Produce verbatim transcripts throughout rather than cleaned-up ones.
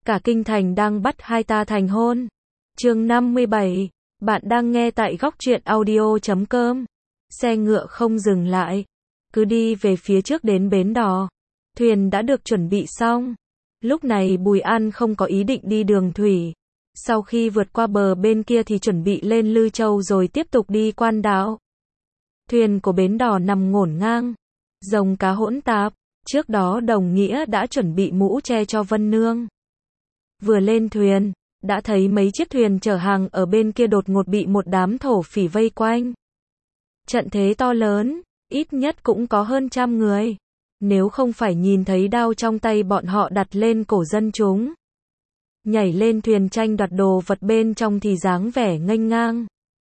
Cả kinh thành đang bắt hai ta thành hôn. Chương năm mươi bảy, bạn đang nghe tại góc truyện audio chấm com. Xe ngựa không dừng lại, cứ đi về phía trước đến bến đò. Thuyền đã được chuẩn bị xong. Lúc này Bùi An không có ý định đi đường thủy. Sau khi vượt qua bờ bên kia thì chuẩn bị lên Lư Châu rồi tiếp tục đi Quan Đảo. Thuyền của bến đò nằm ngổn ngang, rồng cá hỗn tạp. Trước đó Đồng Nghĩa đã chuẩn bị mũ che cho Vân Nương. Vừa lên thuyền, đã thấy mấy chiếc thuyền chở hàng ở bên kia đột ngột bị một đám thổ phỉ vây quanh. Trận thế to lớn, ít nhất cũng có hơn trăm người. Nếu không phải nhìn thấy đao trong tay bọn họ đặt lên cổ dân chúng, nhảy lên thuyền tranh đoạt đồ vật bên trong thì dáng vẻ nghênh ngang,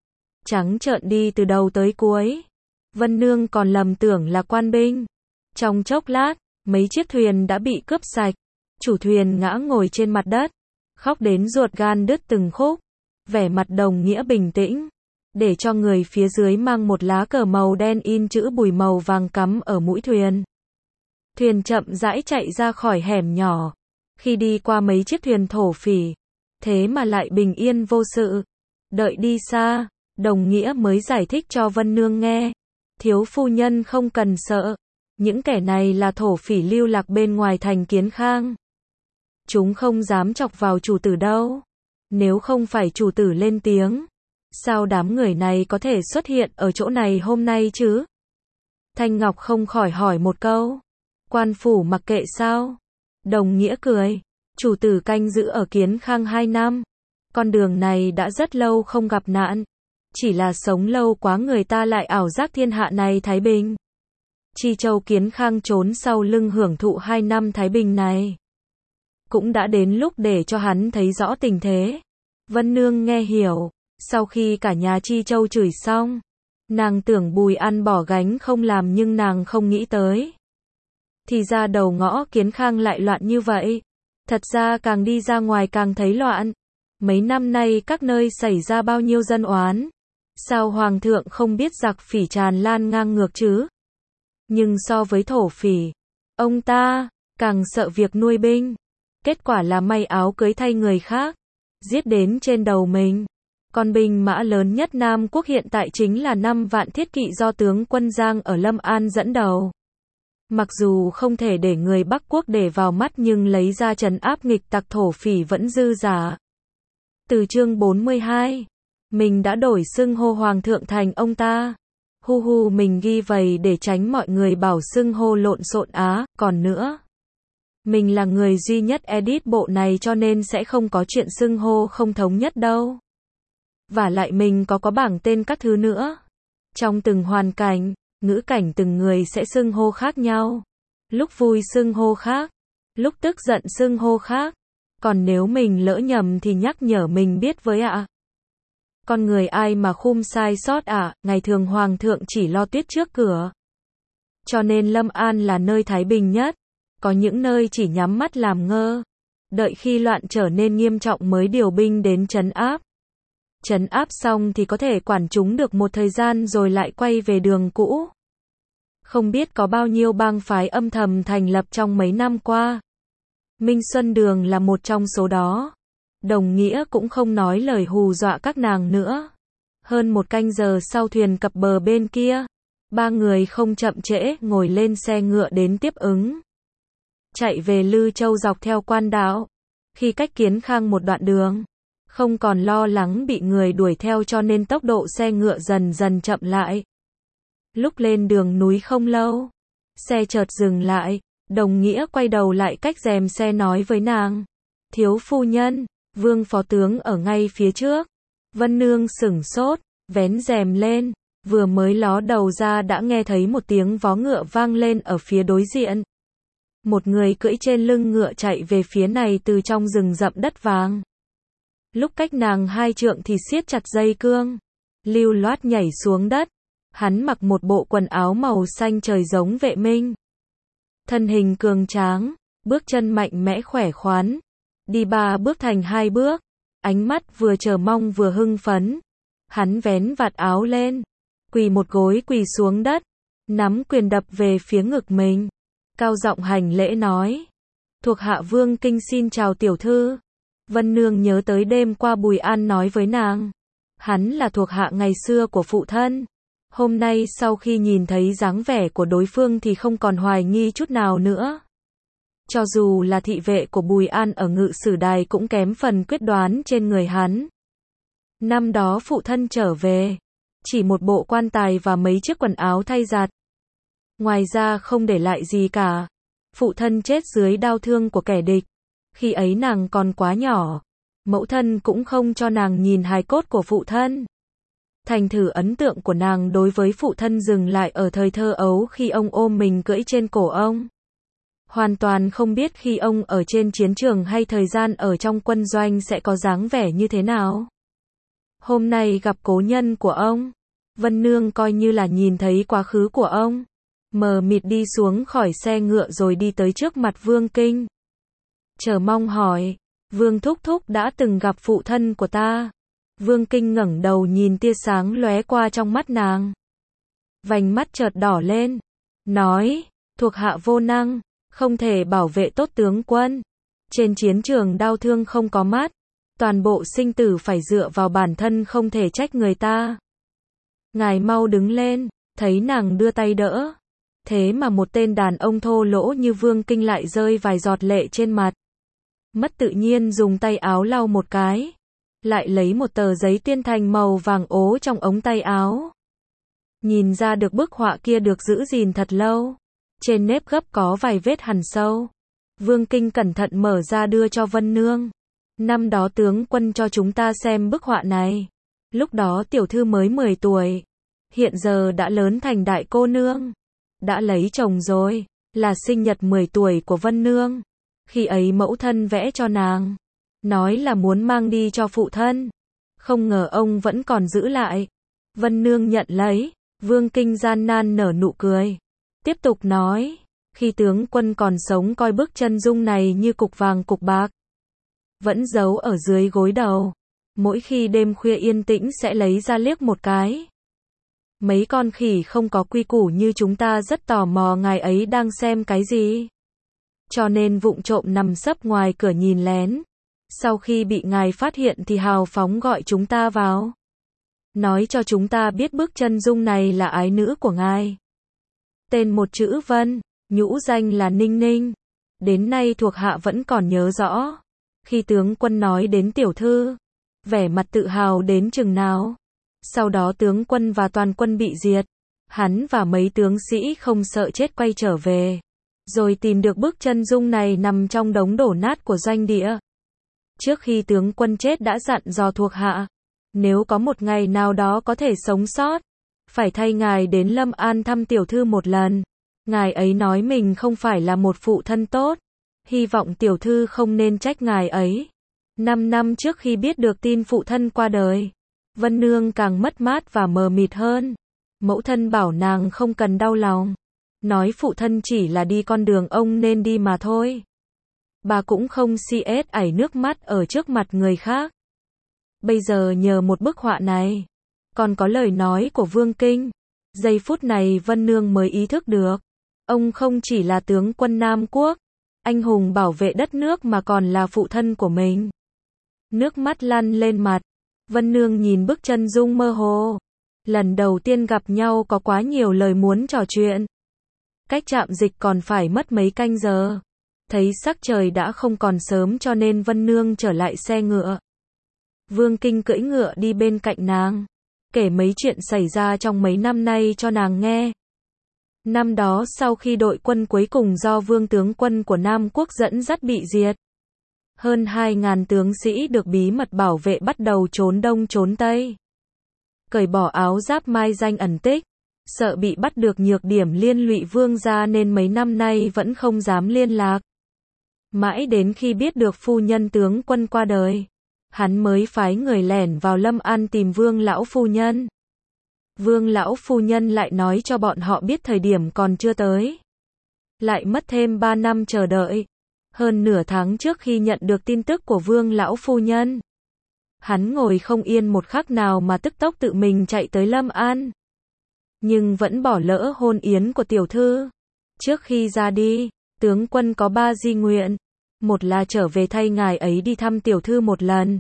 trắng trợn đi từ đầu tới cuối. Vân Nương còn lầm tưởng là quan binh. Trong chốc lát, mấy chiếc thuyền đã bị cướp sạch. Chủ thuyền ngã ngồi trên mặt đất, khóc đến ruột gan đứt từng khúc. Vẻ mặt Đồng Nghĩa bình tĩnh, để cho người phía dưới mang một lá cờ màu đen in chữ Bùi màu vàng cắm ở mũi thuyền. Thuyền chậm rãi chạy ra khỏi hẻm nhỏ. Khi đi qua mấy chiếc thuyền thổ phỉ, thế mà lại bình yên vô sự. Đợi đi xa, Đồng Nghĩa mới giải thích cho Vân Nương nghe. Thiếu phu nhân không cần sợ. Những kẻ này là thổ phỉ lưu lạc bên ngoài thành Kiến Khang. Chúng không dám chọc vào chủ tử đâu. Nếu không phải chủ tử lên tiếng, sao đám người này có thể xuất hiện ở chỗ này hôm nay chứ? Thanh Ngọc không khỏi hỏi một câu. Quan phủ mặc kệ sao? Đồng Nghĩa cười. Chủ tử canh giữ ở Kiến Khang hai năm. Con đường này đã rất lâu không gặp nạn. Chỉ là sống lâu quá người ta lại ảo giác thiên hạ này thái bình. Chi Châu Kiến Khang trốn sau lưng hưởng thụ hai năm thái bình này. Cũng đã đến lúc để cho hắn thấy rõ tình thế. Vân Nương nghe hiểu. Sau khi cả nhà Chi Châu chửi xong, nàng tưởng Bùi An bỏ gánh không làm, nhưng nàng không nghĩ tới. Thì ra đầu ngõ Kiến Khang lại loạn như vậy. Thật ra càng đi ra ngoài càng thấy loạn. Mấy năm nay các nơi xảy ra bao nhiêu dân oán. Sao Hoàng thượng không biết giặc phỉ tràn lan ngang ngược chứ? Nhưng so với thổ phỉ, ông ta càng sợ việc nuôi binh. Kết quả là may áo cưới thay người khác, giết đến trên đầu mình. Con binh mã lớn nhất Nam Quốc hiện tại chính là năm vạn thiết kỵ do tướng quân Giang ở Lâm An dẫn đầu. Mặc dù không thể để người Bắc Quốc để vào mắt, nhưng lấy ra trấn áp nghịch tặc thổ phỉ vẫn dư giả. Từ chương bốn mươi hai, mình đã đổi xưng hô Hoàng thượng thành ông ta. Hu hu, mình ghi vậy để tránh mọi người bảo xưng hô lộn xộn á. Còn nữa, mình là người duy nhất edit bộ này cho nên sẽ không có chuyện xưng hô không thống nhất đâu. Và lại mình có có bảng tên các thứ nữa. Trong từng hoàn cảnh, ngữ cảnh từng người sẽ xưng hô khác nhau. Lúc vui xưng hô khác, lúc tức giận xưng hô khác. Còn nếu mình lỡ nhầm thì nhắc nhở mình biết với ạ. À. Con người ai mà khum sai sót ạ, à, ngày thường Hoàng thượng chỉ lo tuyết trước cửa. Cho nên Lâm An là nơi thái bình nhất. Có những nơi chỉ nhắm mắt làm ngơ. Đợi khi loạn trở nên nghiêm trọng mới điều binh đến trấn áp. Trấn áp xong thì có thể quản chúng được một thời gian rồi lại quay về đường cũ. Không biết có bao nhiêu bang phái âm thầm thành lập trong mấy năm qua. Minh Xuân Đường là một trong số đó. Đồng Nghĩa cũng không nói lời hù dọa các nàng nữa. Hơn một canh giờ sau thuyền cập bờ bên kia, ba người không chậm trễ ngồi lên xe ngựa đến tiếp ứng. Chạy về Lư Châu dọc theo Quan Đảo. Khi cách Kiến Khang một đoạn đường, không còn lo lắng bị người đuổi theo cho nên tốc độ xe ngựa dần dần chậm lại. Lúc lên đường núi không lâu, xe chợt dừng lại. Đồng Nghĩa quay đầu lại cách rèm xe nói với nàng. Thiếu phu nhân, Vương phó tướng ở ngay phía trước. Vân Nương sửng sốt, vén rèm lên, vừa mới ló đầu ra đã nghe thấy một tiếng vó ngựa vang lên ở phía đối diện. Một người cưỡi trên lưng ngựa chạy về phía này từ trong rừng rậm đất vàng. Lúc cách nàng hai trượng thì siết chặt dây cương, lưu loát nhảy xuống đất. Hắn mặc một bộ quần áo màu xanh trời giống vệ minh. Thân hình cường tráng, bước chân mạnh mẽ khỏe khoắn. Đi ba bước thành hai bước, ánh mắt vừa chờ mong vừa hưng phấn. Hắn vén vạt áo lên, quỳ một gối quỳ xuống đất, nắm quyền đập về phía ngực mình. Cao giọng hành lễ nói. Thuộc hạ Vương Kinh xin chào tiểu thư. Vân Nương nhớ tới đêm qua Bùi An nói với nàng. Hắn là thuộc hạ ngày xưa của phụ thân. Hôm nay sau khi nhìn thấy dáng vẻ của đối phương thì không còn hoài nghi chút nào nữa. Cho dù là thị vệ của Bùi An ở Ngự Sử Đài cũng kém phần quyết đoán trên người hắn. Năm đó phụ thân trở về, chỉ một bộ quan tài và mấy chiếc quần áo thay giặt. Ngoài ra không để lại gì cả. Phụ thân chết dưới đao thương của kẻ địch. Khi ấy nàng còn quá nhỏ. Mẫu thân cũng không cho nàng nhìn hài cốt của phụ thân. Thành thử ấn tượng của nàng đối với phụ thân dừng lại ở thời thơ ấu khi ông ôm mình cưỡi trên cổ ông. Hoàn toàn không biết khi ông ở trên chiến trường hay thời gian ở trong quân doanh sẽ có dáng vẻ như thế nào. Hôm nay gặp cố nhân của ông, Vân Nương coi như là nhìn thấy quá khứ của ông. Mờ mịt đi xuống khỏi xe ngựa rồi đi tới trước mặt Vương Kinh. Chờ mong hỏi, Vương Thúc Thúc đã từng gặp phụ thân của ta. Vương Kinh ngẩng đầu nhìn tia sáng lóe qua trong mắt nàng. Vành mắt chợt đỏ lên, nói, thuộc hạ vô năng, không thể bảo vệ tốt tướng quân. Trên chiến trường đau thương không có mắt, toàn bộ sinh tử phải dựa vào bản thân, không thể trách người ta. Ngài mau đứng lên, thấy nàng đưa tay đỡ. Thế mà một tên đàn ông thô lỗ như Vương Kinh lại rơi vài giọt lệ trên mặt. Mất tự nhiên dùng tay áo lau một cái. Lại lấy một tờ giấy tuyên thành màu vàng ố trong ống tay áo. Nhìn ra được bức họa kia được giữ gìn thật lâu. Trên nếp gấp có vài vết hằn sâu. Vương Kinh cẩn thận mở ra đưa cho Vân Nương. Năm đó tướng quân cho chúng ta xem bức họa này. Lúc đó tiểu thư mới mười tuổi. Hiện giờ đã lớn thành đại cô nương. Đã lấy chồng rồi. Là sinh nhật mười tuổi của Vân Nương. Khi ấy mẫu thân vẽ cho nàng. Nói là muốn mang đi cho phụ thân. Không ngờ ông vẫn còn giữ lại. Vân Nương nhận lấy. Vương Kinh gian nan nở nụ cười. Tiếp tục nói. Khi tướng quân còn sống coi bức chân dung này như cục vàng cục bạc. Vẫn giấu ở dưới gối đầu. Mỗi khi đêm khuya yên tĩnh sẽ lấy ra liếc một cái. Mấy con khỉ không có quy củ như chúng ta rất tò mò ngài ấy đang xem cái gì. Cho nên vụng trộm nằm sấp ngoài cửa nhìn lén. Sau khi bị ngài phát hiện thì hào phóng gọi chúng ta vào. Nói cho chúng ta biết bức chân dung này là ái nữ của ngài. Tên một chữ Vân, nhũ danh là Ninh Ninh. Đến nay thuộc hạ vẫn còn nhớ rõ. Khi tướng quân nói đến tiểu thư, vẻ mặt tự hào đến chừng nào. Sau đó tướng quân và toàn quân bị diệt. Hắn và mấy tướng sĩ không sợ chết quay trở về. Rồi tìm được bức chân dung này nằm trong đống đổ nát của doanh địa. Trước khi tướng quân chết đã dặn dò thuộc hạ. Nếu có một ngày nào đó có thể sống sót, phải thay ngài đến Lâm An thăm tiểu thư một lần. Ngài ấy nói mình không phải là một phụ thân tốt. Hy vọng tiểu thư không nên trách ngài ấy. Năm năm trước khi biết được tin phụ thân qua đời, Vân Nương càng mất mát và mờ mịt hơn. Mẫu thân bảo nàng không cần đau lòng. Nói phụ thân chỉ là đi con đường ông nên đi mà thôi. Bà cũng không si ết ảy nước mắt ở trước mặt người khác. Bây giờ nhờ một bức họa này, còn có lời nói của Vương Kinh. Giây phút này Vân Nương mới ý thức được. Ông không chỉ là tướng quân Nam Quốc, anh hùng bảo vệ đất nước mà còn là phụ thân của mình. Nước mắt lăn lên mặt. Vân Nương nhìn bức chân dung mơ hồ. Lần đầu tiên gặp nhau có quá nhiều lời muốn trò chuyện. Cách trạm dịch còn phải mất mấy canh giờ. Thấy sắc trời đã không còn sớm cho nên Vân Nương trở lại xe ngựa. Vương Kinh cưỡi ngựa đi bên cạnh nàng. Kể mấy chuyện xảy ra trong mấy năm nay cho nàng nghe. Năm đó sau khi đội quân cuối cùng do Vương tướng quân của Nam Quốc dẫn dắt bị diệt. Hơn hai ngàn tướng sĩ được bí mật bảo vệ bắt đầu trốn đông trốn tây. Cởi bỏ áo giáp mai danh ẩn tích. Sợ bị bắt được nhược điểm liên lụy Vương gia nên mấy năm nay vẫn không dám liên lạc. Mãi đến khi biết được phu nhân tướng quân qua đời, hắn mới phái người lẻn vào Lâm An tìm Vương lão phu nhân. Vương lão phu nhân lại nói cho bọn họ biết thời điểm còn chưa tới. Lại mất thêm ba năm chờ đợi. Hơn nửa tháng trước khi nhận được tin tức của Vương lão phu nhân, hắn ngồi không yên một khắc nào mà tức tốc tự mình chạy tới Lâm An. Nhưng vẫn bỏ lỡ hôn yến của tiểu thư. Trước khi ra đi, tướng quân có ba di nguyện. Một là trở về thay ngài ấy đi thăm tiểu thư một lần.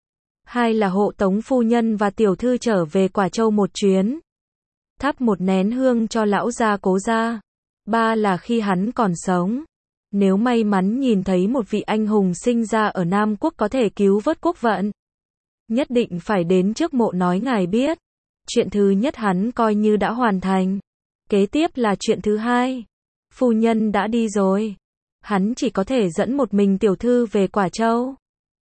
Hai là hộ tống phu nhân và tiểu thư trở về Quả Châu một chuyến. Thắp một nén hương cho lão gia Cố gia. Ba là khi hắn còn sống, nếu may mắn nhìn thấy một vị anh hùng sinh ra ở Nam Quốc có thể cứu vớt quốc vận, nhất định phải đến trước mộ nói ngài biết. Chuyện thứ nhất hắn coi như đã hoàn thành. Kế tiếp là chuyện thứ hai. Phu nhân đã đi rồi, hắn chỉ có thể dẫn một mình tiểu thư về Quả Châu.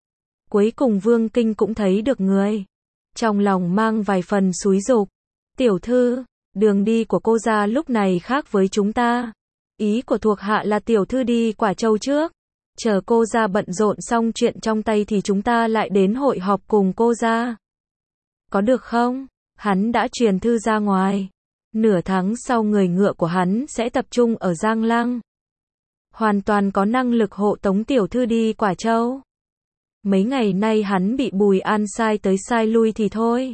Cuối cùng Vương Kinh cũng thấy được người, trong lòng mang vài phần xúi giục. Tiểu thư, đường đi của cô gia lúc này khác với chúng ta. Ý của thuộc hạ là tiểu thư đi Quả Châu trước, chờ cô gia bận rộn xong chuyện trong tay thì chúng ta lại đến hội họp cùng cô gia. Có được không? Hắn đã truyền thư ra ngoài. Nửa tháng sau người ngựa của hắn sẽ tập trung ở Giang Lăng. Hoàn toàn có năng lực hộ tống tiểu thư đi Quả Châu. Mấy ngày nay hắn bị Bùi An sai tới sai lui thì thôi.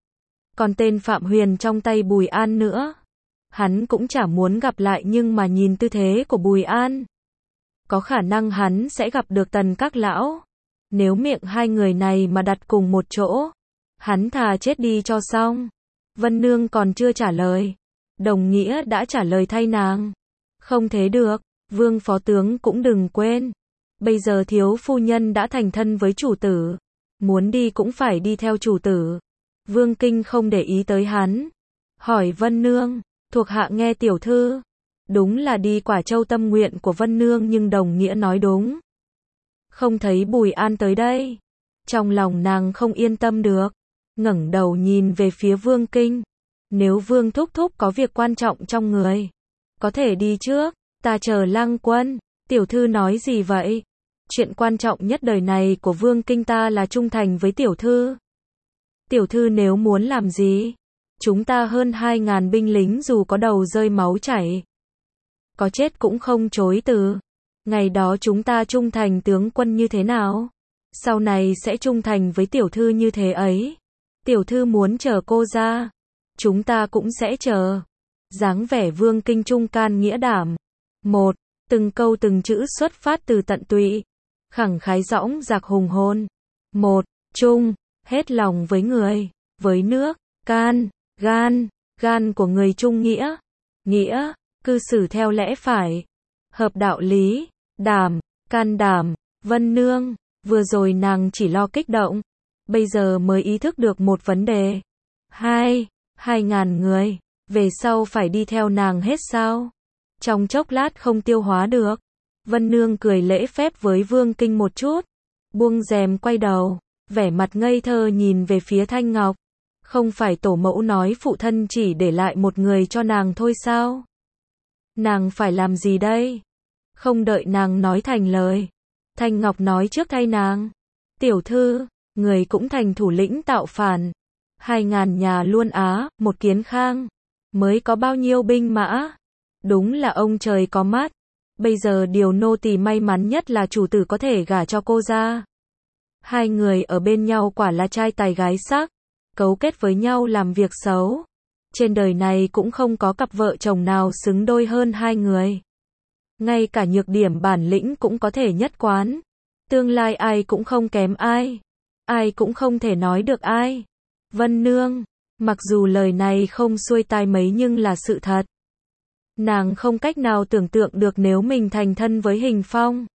Còn tên Phạm Huyền trong tay Bùi An nữa, hắn cũng chả muốn gặp lại, nhưng mà nhìn tư thế của Bùi An, có khả năng hắn sẽ gặp được Tần các lão. Nếu miệng hai người này mà đặt cùng một chỗ, hắn thà chết đi cho xong. Vân Nương còn chưa trả lời, Đồng Nghĩa đã trả lời thay nàng. Không thế được, Vương phó tướng cũng đừng quên, bây giờ thiếu phu nhân đã thành thân với chủ tử, muốn đi cũng phải đi theo chủ tử. Vương Kinh không để ý tới hắn, hỏi Vân Nương, thuộc hạ nghe tiểu thư. Đúng là đi Quả Châu tâm nguyện của Vân Nương, nhưng Đồng Nghĩa nói đúng. Không thấy Bùi An tới đây, trong lòng nàng không yên tâm được, ngẩng đầu nhìn về phía Vương Kinh. Nếu Vương thúc thúc có việc quan trọng trong người, có thể đi trước, ta chờ Lăng Quân. Tiểu thư nói gì vậy? Chuyện quan trọng nhất đời này của Vương Kinh ta là trung thành với tiểu thư. Tiểu thư nếu muốn làm gì, chúng ta hơn hai ngàn binh lính dù có đầu rơi máu chảy, có chết cũng không chối từ. Ngày đó chúng ta trung thành tướng quân như thế nào, sau này sẽ trung thành với tiểu thư như thế ấy. Tiểu thư muốn chờ cô ra, chúng ta cũng sẽ chờ. Dáng vẻ Vương Kinh trung can nghĩa đảm. Một, từng câu từng chữ xuất phát từ tận tụy, khẳng khái dõng dạc hùng hồn. Một, trung, hết lòng với người, với nước. Can, gan, gan của người trung nghĩa. Nghĩa, cư xử theo lẽ phải, hợp đạo lý. Đảm, can đảm. Vân Nương, vừa rồi nàng chỉ lo kích động, bây giờ mới ý thức được một vấn đề. Hai, hai ngàn người, về sau phải đi theo nàng hết sao? Trong chốc lát không tiêu hóa được. Vân Nương cười lễ phép với Vương Kinh một chút, buông rèm quay đầu, vẻ mặt ngây thơ nhìn về phía Thanh Ngọc. Không phải tổ mẫu nói phụ thân chỉ để lại một người cho nàng thôi sao? Nàng phải làm gì đây? Không đợi nàng nói thành lời, Thanh Ngọc nói trước thay nàng. Tiểu thư, người cũng thành thủ lĩnh tạo phản. Hai ngàn nhà Luân Á, một Kiến Khang, mới có bao nhiêu binh mã? Đúng là ông trời có mắt. Bây giờ điều nô tỳ may mắn nhất là chủ tử có thể gả cho cô ra. Hai người ở bên nhau quả là trai tài gái sắc, cấu kết với nhau làm việc xấu. Trên đời này cũng không có cặp vợ chồng nào xứng đôi hơn hai người. Ngay cả nhược điểm bản lĩnh cũng có thể nhất quán. Tương lai ai cũng không kém ai, ai cũng không thể nói được ai. Vân Nương, mặc dù lời này không xuôi tai mấy nhưng là sự thật. Nàng không cách nào tưởng tượng được nếu mình thành thân với Hình Phong.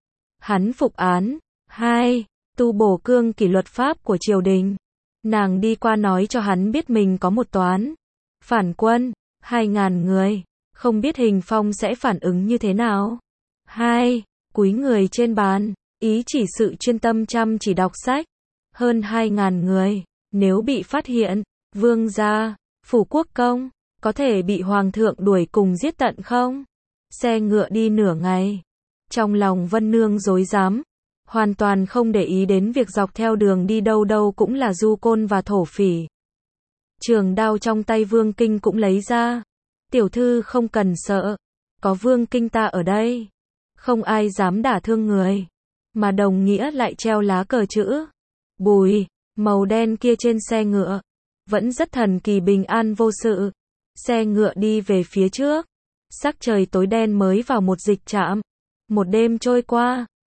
Hắn phục án. Hai, tu bổ cương kỷ luật pháp của triều đình. Nàng đi qua nói cho hắn biết mình có một toán phản quân, hai ngàn người, không biết Hình Phong sẽ phản ứng như thế nào. Hai, cúi người trên bàn, ý chỉ sự chuyên tâm chăm chỉ đọc sách. Hơn hai ngàn người, nếu bị phát hiện, vương gia, phủ quốc công, có thể bị hoàng thượng đuổi cùng giết tận không? Xe ngựa đi nửa ngày, trong lòng Vân Nương rối rắm, hoàn toàn không để ý đến việc dọc theo đường đi đâu đâu cũng là du côn và thổ phỉ. Trường đao trong tay Vương Kinh cũng lấy ra. Tiểu thư không cần sợ, có Vương Kinh ta ở đây, không ai dám đả thương người. Mà Đồng Nghĩa lại treo lá cờ chữ Bùi, màu đen kia trên xe ngựa, vẫn rất thần kỳ bình an vô sự. Xe ngựa đi về phía trước, sắc trời tối đen mới vào một dịch trạm. Một đêm trôi qua,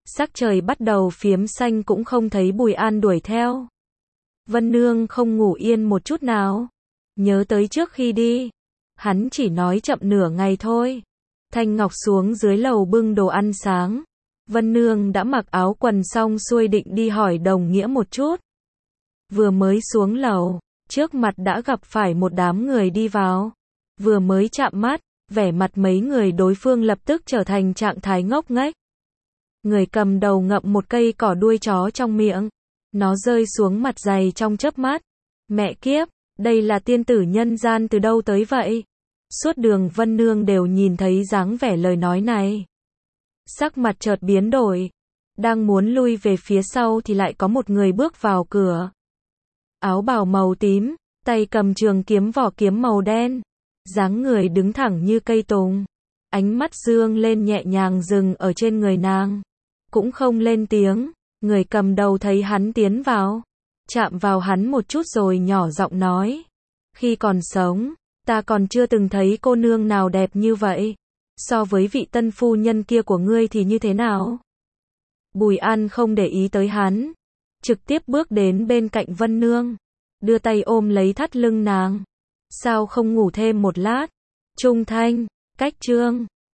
Sắc trời bắt đầu phiếm xanh cũng không thấy Bùi An đuổi theo. Vân Nương không ngủ yên một chút nào. Nhớ tới trước khi đi, hắn chỉ nói chậm nửa ngày thôi. Thanh Ngọc xuống dưới lầu bưng đồ ăn sáng. Vân Nương đã mặc áo quần xong xuôi định đi hỏi đồng nghĩa một chút. Vừa mới xuống lầu, trước mặt đã gặp phải một đám người đi vào. Vừa mới chạm mắt, vẻ mặt mấy người đối phương lập tức trở thành trạng thái ngốc nghếch. Người cầm đầu ngậm một cây cỏ đuôi chó trong miệng. Nó rơi xuống mặt giày trong chớp mắt. Mẹ kiếp, đây là tiên tử nhân gian từ đâu tới vậy? Suốt đường Vân Nương đều nhìn thấy dáng vẻ lời nói này. Sắc mặt chợt biến đổi. Đang muốn lui về phía sau thì lại có một người bước vào cửa. Áo bào màu tím, tay cầm trường kiếm vỏ kiếm màu đen. Dáng người đứng thẳng như cây tùng. Ánh mắt dương lên nhẹ nhàng dừng ở trên người nàng. Cũng không lên tiếng. Người cầm đầu thấy hắn tiến vào. Chạm vào hắn một chút rồi nhỏ giọng nói. Khi còn sống, ta còn chưa từng thấy cô nương nào đẹp như vậy. So với vị tân phu nhân kia của ngươi thì như thế nào? Bùi An không để ý tới hắn. Trực tiếp bước đến bên cạnh Vân Nương. Đưa tay ôm lấy thắt lưng nàng. Sao không ngủ thêm một lát? Trung Thanh, Cách Trương.